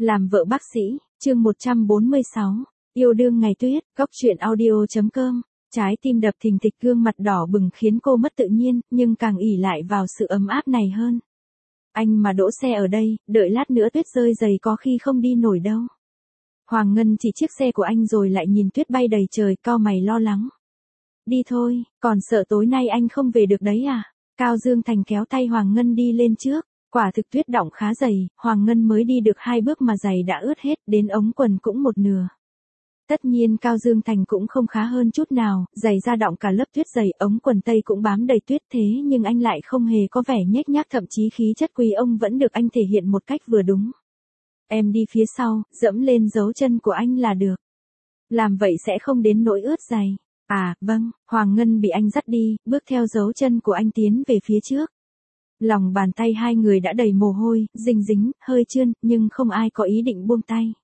Làm vợ bác sĩ, chương 146, yêu đương ngày tuyết, góc truyện audio.com. Trái tim đập thình thịch, gương mặt đỏ bừng khiến cô mất tự nhiên, nhưng càng ỷ lại vào sự ấm áp này hơn. Anh mà đỗ xe ở đây, đợi lát nữa tuyết rơi dày có khi không đi nổi đâu. Hoàng Ngân chỉ chiếc xe của anh rồi lại nhìn tuyết bay đầy trời, cau mày lo lắng. Đi thôi, còn sợ tối nay anh không về được đấy à? Cao Dương Thành kéo tay Hoàng Ngân đi lên trước. Quả thực tuyết đọng khá dày, Hoàng Ngân mới đi được 2 bước mà giày đã ướt hết, đến ống quần cũng một nửa. Tất nhiên Cao Dương Thành cũng không khá hơn chút nào, giày da đọng cả lớp tuyết dày, ống quần tây cũng bám đầy tuyết, thế nhưng anh lại không hề có vẻ nhếch nhác, thậm chí khí chất quý ông vẫn được anh thể hiện một cách vừa đúng. Em đi phía sau, dẫm lên dấu chân của anh là được. Làm vậy sẽ không đến nỗi ướt giày. À, vâng, Hoàng Ngân bị anh dắt đi, bước theo dấu chân của anh tiến về phía trước. Lòng bàn tay hai người đã đầy mồ hôi, dính dính, hơi trơn, nhưng không ai có ý định buông tay.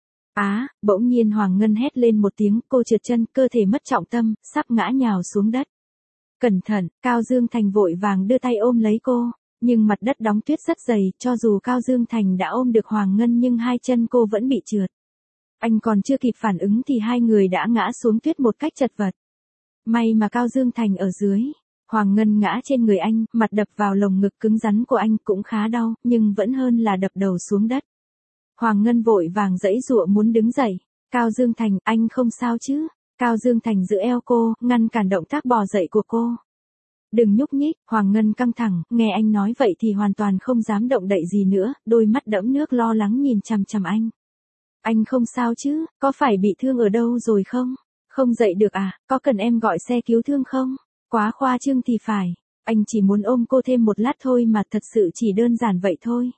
Bỗng nhiên Hoàng Ngân hét lên một tiếng, cô trượt chân, cơ thể mất trọng tâm, sắp ngã nhào xuống đất. Cẩn thận, Cao Dương Thành vội vàng đưa tay ôm lấy cô, nhưng mặt đất đóng tuyết rất dày, cho dù Cao Dương Thành đã ôm được Hoàng Ngân nhưng hai chân cô vẫn bị trượt. Anh còn chưa kịp phản ứng thì hai người đã ngã xuống tuyết một cách chật vật. May mà Cao Dương Thành ở dưới. Hoàng Ngân ngã trên người anh, mặt đập vào lồng ngực cứng rắn của anh, cũng khá đau, nhưng vẫn hơn là đập đầu xuống đất. Hoàng Ngân vội vàng giãy giụa muốn đứng dậy. Cao Dương Thành, anh không sao chứ? Cao Dương Thành giữ eo cô, ngăn cản động tác bò dậy của cô. Đừng nhúc nhích, Hoàng Ngân căng thẳng, nghe anh nói vậy thì hoàn toàn không dám động đậy gì nữa, đôi mắt đẫm nước lo lắng nhìn chằm chằm anh. Anh không sao chứ, có phải bị thương ở đâu rồi không? Không dậy được à, có cần em gọi xe cứu thương không? Quá khoa trương thì phải, anh chỉ muốn ôm cô thêm một lát thôi mà, thật sự chỉ đơn giản vậy thôi.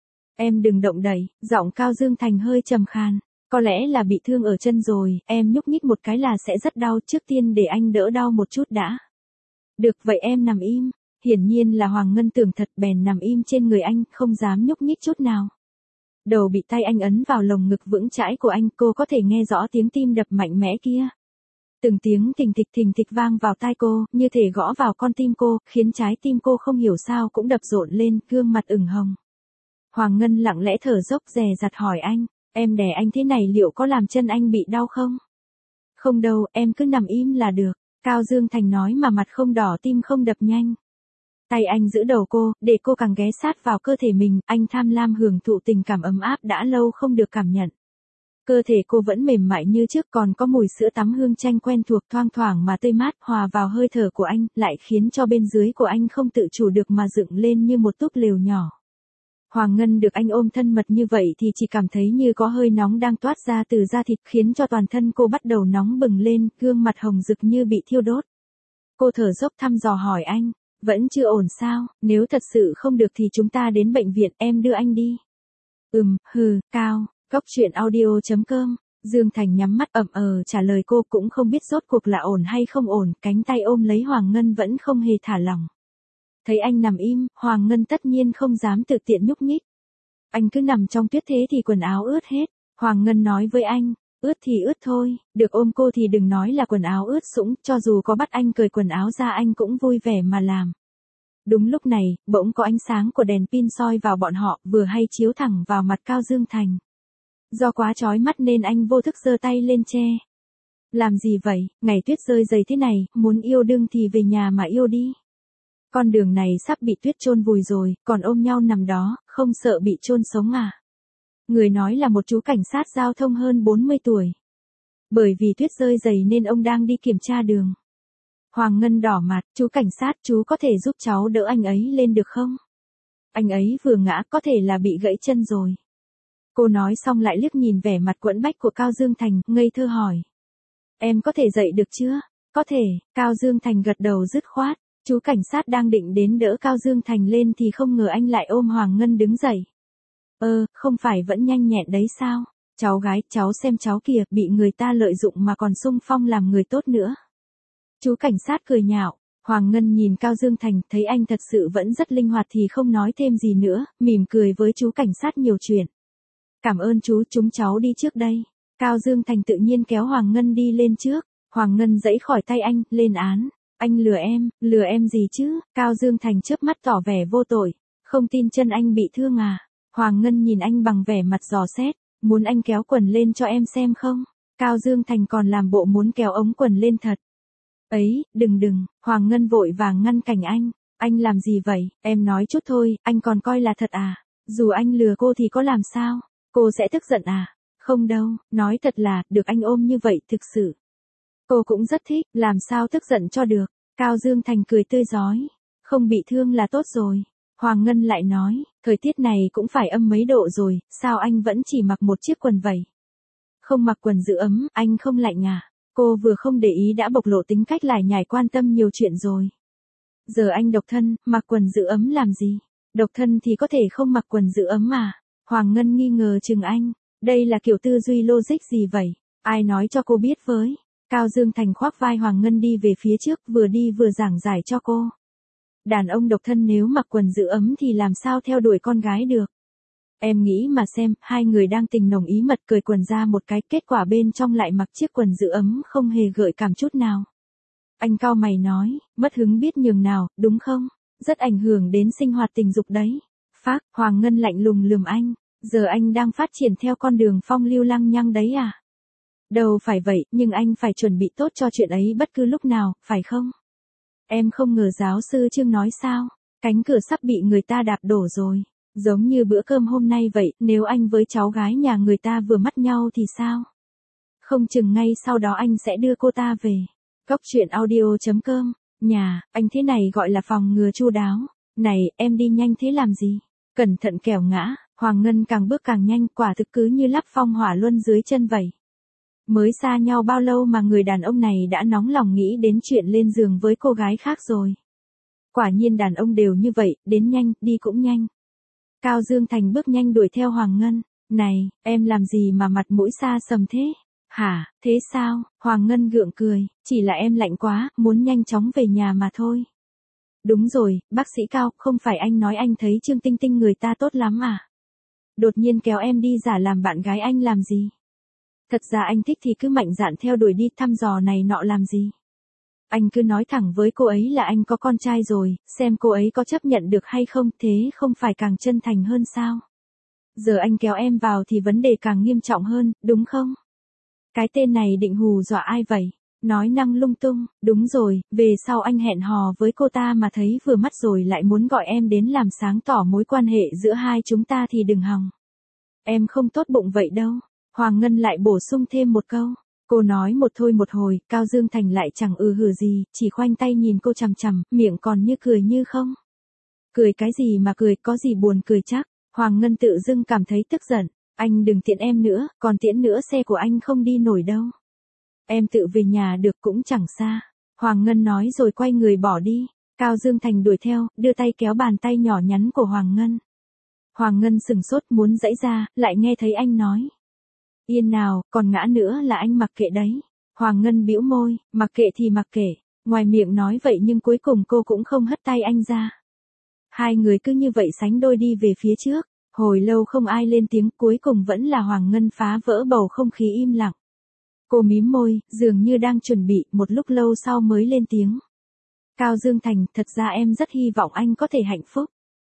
Em đừng động đậy, giọng Cao Dương Thành hơi trầm khàn, có lẽ là bị thương ở chân rồi, em nhúc nhích một cái là sẽ rất đau, trước tiên để anh đỡ đau một chút đã. Được vậy em nằm im, hiển nhiên là Hoàng Ngân tưởng thật bèn nằm im trên người anh, không dám nhúc nhích chút nào. Đầu bị tay anh ấn vào lồng ngực vững chãi của anh, cô có thể nghe rõ tiếng tim đập mạnh mẽ kia. Từng tiếng thình thịch vang vào tai cô, như thể gõ vào con tim cô, khiến trái tim cô không hiểu sao cũng đập rộn lên, gương mặt ửng hồng. Hoàng Ngân lặng lẽ thở dốc dè dặt hỏi anh, em đè anh thế này liệu có làm chân anh bị đau không? Không đâu, em cứ nằm im là được, Cao Dương Thành nói mà mặt không đỏ tim không đập nhanh. Tay anh giữ đầu cô, để cô càng ghé sát vào cơ thể mình, anh tham lam hưởng thụ tình cảm ấm áp đã lâu không được cảm nhận. Cơ thể cô vẫn mềm mại như trước, còn có mùi sữa tắm hương chanh quen thuộc, thoang thoảng mà tươi mát, hòa vào hơi thở của anh, lại khiến cho bên dưới của anh không tự chủ được mà dựng lên như một túp lều nhỏ. Hoàng Ngân được anh ôm thân mật như vậy thì chỉ cảm thấy như có hơi nóng đang toát ra từ da thịt, khiến cho toàn thân cô bắt đầu nóng bừng lên, gương mặt hồng rực như bị thiêu đốt. Cô thở dốc thăm dò hỏi anh, vẫn chưa ổn sao, nếu thật sự không được thì chúng ta đến bệnh viện, em đưa anh đi. Cao. Góc truyện audio.com. Dương Thành nhắm mắt trả lời cô, cũng không biết rốt cuộc là ổn hay không ổn, cánh tay ôm lấy Hoàng Ngân vẫn không hề thả lỏng. Thấy anh nằm im, Hoàng Ngân tất nhiên không dám tự tiện nhúc nhích. Anh cứ nằm trong tuyết thế thì quần áo ướt hết. Hoàng Ngân nói với anh, ướt thì ướt thôi, được ôm cô thì đừng nói là quần áo ướt sũng, cho dù có bắt anh cởi quần áo ra anh cũng vui vẻ mà làm. Đúng lúc này, bỗng có ánh sáng của đèn pin soi vào bọn họ, vừa hay chiếu thẳng vào mặt Cao Dương Thành. Do quá chói mắt nên anh vô thức giơ tay lên che. Làm gì vậy, ngày tuyết rơi dày thế này, muốn yêu đương thì về nhà mà yêu đi. Con đường này sắp bị tuyết chôn vùi rồi, còn ôm nhau nằm đó, không sợ bị chôn sống à? Người nói là một chú cảnh sát giao thông hơn 40 tuổi. Bởi vì tuyết rơi dày nên ông đang đi kiểm tra đường. Hoàng Ngân đỏ mặt, chú cảnh sát, chú có thể giúp cháu đỡ anh ấy lên được không? Anh ấy vừa ngã, có thể là bị gãy chân rồi. Cô nói xong lại liếc nhìn vẻ mặt quẫn bách của Cao Dương Thành, ngây thơ hỏi. Em có thể dậy được chưa? Có thể, Cao Dương Thành gật đầu dứt khoát. Chú cảnh sát đang định đến đỡ Cao Dương Thành lên thì không ngờ anh lại ôm Hoàng Ngân đứng dậy. Không phải vẫn nhanh nhẹn đấy sao? Cháu gái, cháu xem cháu kìa, bị người ta lợi dụng mà còn xung phong làm người tốt nữa. Chú cảnh sát cười nhạo. Hoàng Ngân nhìn Cao Dương Thành, thấy anh thật sự vẫn rất linh hoạt thì không nói thêm gì nữa, mỉm cười với chú cảnh sát nhiều chuyện. Cảm ơn chú, chúng cháu đi trước đây. Cao Dương Thành tự nhiên kéo Hoàng Ngân đi lên trước. Hoàng Ngân giãy khỏi tay anh, lên án. Anh lừa em gì chứ? Cao Dương Thành chớp mắt tỏ vẻ vô tội. Không tin chân anh bị thương à? Hoàng Ngân nhìn anh bằng vẻ mặt dò xét. Muốn anh kéo quần lên cho em xem không? Cao Dương Thành còn làm bộ muốn kéo ống quần lên thật. Ấy, đừng, Hoàng Ngân vội vàng ngăn cản anh. Anh làm gì vậy, em nói chút thôi, anh còn coi là thật à? Dù anh lừa cô thì có làm sao? Cô sẽ tức giận à? Không đâu, nói thật là, được anh ôm như vậy thực sự. Cô cũng rất thích, làm sao tức giận cho được. Cao Dương Thành cười tươi rói. Không bị thương là tốt rồi. Hoàng Ngân lại nói, thời tiết này cũng phải âm mấy độ rồi, sao anh vẫn chỉ mặc một chiếc quần vậy? Không mặc quần giữ ấm, anh không lạnh à? Cô vừa không để ý đã bộc lộ tính cách lải nhải quan tâm nhiều chuyện rồi. Giờ anh độc thân, mặc quần giữ ấm làm gì? Độc thân thì có thể không mặc quần giữ ấm mà. Hoàng Ngân nghi ngờ chừng anh. Đây là kiểu tư duy logic gì vậy? Ai nói cho cô biết với? Cao Dương Thành khoác vai Hoàng Ngân đi về phía trước, vừa đi vừa giảng giải cho cô. Đàn ông độc thân nếu mặc quần giữ ấm thì làm sao theo đuổi con gái được? Em nghĩ mà xem, hai người đang tình nồng ý mật cởi quần ra một cái, kết quả bên trong lại mặc chiếc quần giữ ấm không hề gợi cảm chút nào. Anh cau mày nói, mất hứng biết nhường nào, đúng không? Rất ảnh hưởng đến sinh hoạt tình dục đấy. Phác, Hoàng Ngân lạnh lùng lườm anh, giờ anh đang phát triển theo con đường phong lưu lăng nhăng đấy à? Đâu phải vậy, nhưng anh phải chuẩn bị tốt cho chuyện ấy bất cứ lúc nào, phải không? Em không ngờ giáo sư Trương nói sao, cánh cửa sắp bị người ta đạp đổ rồi. Giống như bữa cơm hôm nay vậy, nếu anh với cháu gái nhà người ta vừa mắt nhau thì sao? Không chừng ngay sau đó anh sẽ đưa cô ta về. Góc truyện audio.com, nhà, anh thế này gọi là phòng ngừa chu đáo. Này, em đi nhanh thế làm gì? Cẩn thận kẻo ngã. Hoàng Ngân càng bước càng nhanh, quả thực cứ như lắp phong hỏa luân dưới chân vậy. Mới xa nhau bao lâu mà người đàn ông này đã nóng lòng nghĩ đến chuyện lên giường với cô gái khác rồi. Quả nhiên đàn ông đều như vậy, đến nhanh, đi cũng nhanh. Cao Dương Thành bước nhanh đuổi theo Hoàng Ngân. Này, em làm gì mà mặt mũi xa sầm thế? Hả, thế sao? Hoàng Ngân gượng cười, chỉ là em lạnh quá, muốn nhanh chóng về nhà mà thôi. Đúng rồi, bác sĩ Cao, không phải anh nói anh thấy Trương Tinh Tinh người ta tốt lắm à? Đột nhiên kéo em đi giả làm bạn gái anh làm gì? Thật ra anh thích thì cứ mạnh dạn theo đuổi đi, thăm dò này nọ làm gì? Anh cứ nói thẳng với cô ấy là anh có con trai rồi, xem cô ấy có chấp nhận được hay không, thế không phải càng chân thành hơn sao? Giờ anh kéo em vào thì vấn đề càng nghiêm trọng hơn, đúng không? Cái tên này định hù dọa ai vậy? Nói năng lung tung, đúng rồi, về sau anh hẹn hò với cô ta mà thấy vừa mắt rồi lại muốn gọi em đến làm sáng tỏ mối quan hệ giữa hai chúng ta thì đừng hòng. Em không tốt bụng vậy đâu. Hoàng Ngân lại bổ sung thêm một câu. Cô nói một thôi một hồi, Cao Dương Thành lại chẳng hử gì, chỉ khoanh tay nhìn cô chằm chằm, miệng còn như cười như không. Cười cái gì mà cười, có gì buồn cười chắc. Hoàng Ngân tự dưng cảm thấy tức giận. Anh đừng tiễn em nữa, còn tiễn nữa xe của anh không đi nổi đâu. Em tự về nhà được cũng chẳng xa. Hoàng Ngân nói rồi quay người bỏ đi. Cao Dương Thành đuổi theo, đưa tay kéo bàn tay nhỏ nhắn của Hoàng Ngân. Hoàng Ngân sừng sốt muốn giãy ra, lại nghe thấy anh nói. Yên nào, còn ngã nữa là anh mặc kệ đấy. Hoàng Ngân bĩu môi, mặc kệ thì mặc kệ. Ngoài miệng nói vậy nhưng cuối cùng cô cũng không hất tay anh ra. Hai người cứ như vậy sánh đôi đi về phía trước. Hồi lâu không ai lên tiếng, cuối cùng vẫn là Hoàng Ngân phá vỡ bầu không khí im lặng. Cô mím môi, dường như đang chuẩn bị, một lúc lâu sau mới lên tiếng. Cao Dương Thành, thật ra em rất hy vọng anh có thể hạnh phúc.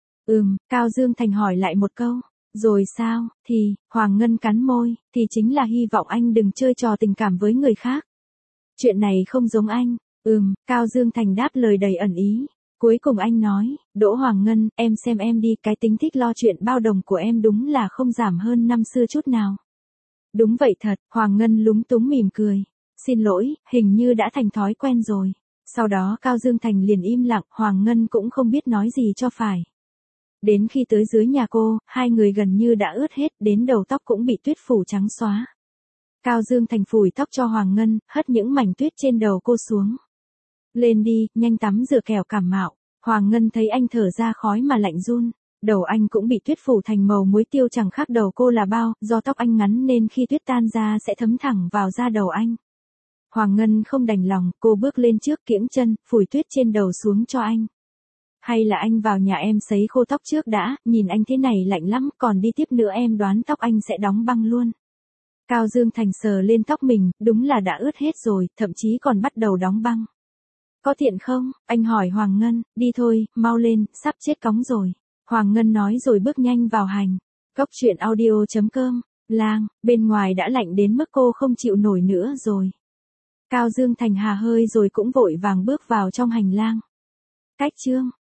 Cao Dương Thành hỏi lại một câu. Rồi sao, thì, Hoàng Ngân cắn môi, thì chính là hy vọng anh đừng chơi trò tình cảm với người khác. Chuyện này không giống anh. Cao Dương Thành đáp lời đầy ẩn ý. Cuối cùng anh nói, Đỗ Hoàng Ngân, em xem em đi, cái tính thích lo chuyện bao đồng của em đúng là không giảm hơn năm xưa chút nào. Đúng vậy thật, Hoàng Ngân lúng túng mỉm cười. Xin lỗi, hình như đã thành thói quen rồi. Sau đó Cao Dương Thành liền im lặng, Hoàng Ngân cũng không biết nói gì cho phải. Đến khi tới dưới nhà cô, hai người gần như đã ướt hết, đến đầu tóc cũng bị tuyết phủ trắng xóa. Cao Dương Thành phủi tóc cho Hoàng Ngân, hất những mảnh tuyết trên đầu cô xuống. Lên đi, nhanh tắm rửa kẻo cảm mạo. Hoàng Ngân thấy anh thở ra khói mà lạnh run. Đầu anh cũng bị tuyết phủ thành màu muối tiêu chẳng khác đầu cô là bao, do tóc anh ngắn nên khi tuyết tan ra sẽ thấm thẳng vào da đầu anh. Hoàng Ngân không đành lòng, cô bước lên trước kiễng chân, phủi tuyết trên đầu xuống cho anh. Hay là anh vào nhà em sấy khô tóc trước đã, nhìn anh thế này lạnh lắm, còn đi tiếp nữa em đoán tóc anh sẽ đóng băng luôn. Cao Dương Thành sờ lên tóc mình, đúng là đã ướt hết rồi, thậm chí còn bắt đầu đóng băng. Có tiện không? Anh hỏi Hoàng Ngân, đi thôi, mau lên, sắp chết cóng rồi. Hoàng Ngân nói rồi bước nhanh vào hành. Góc truyện audio.com Lang, bên ngoài đã lạnh đến mức cô không chịu nổi nữa rồi. Cao Dương Thành hà hơi rồi cũng vội vàng bước vào trong hành lang. Cách Trương,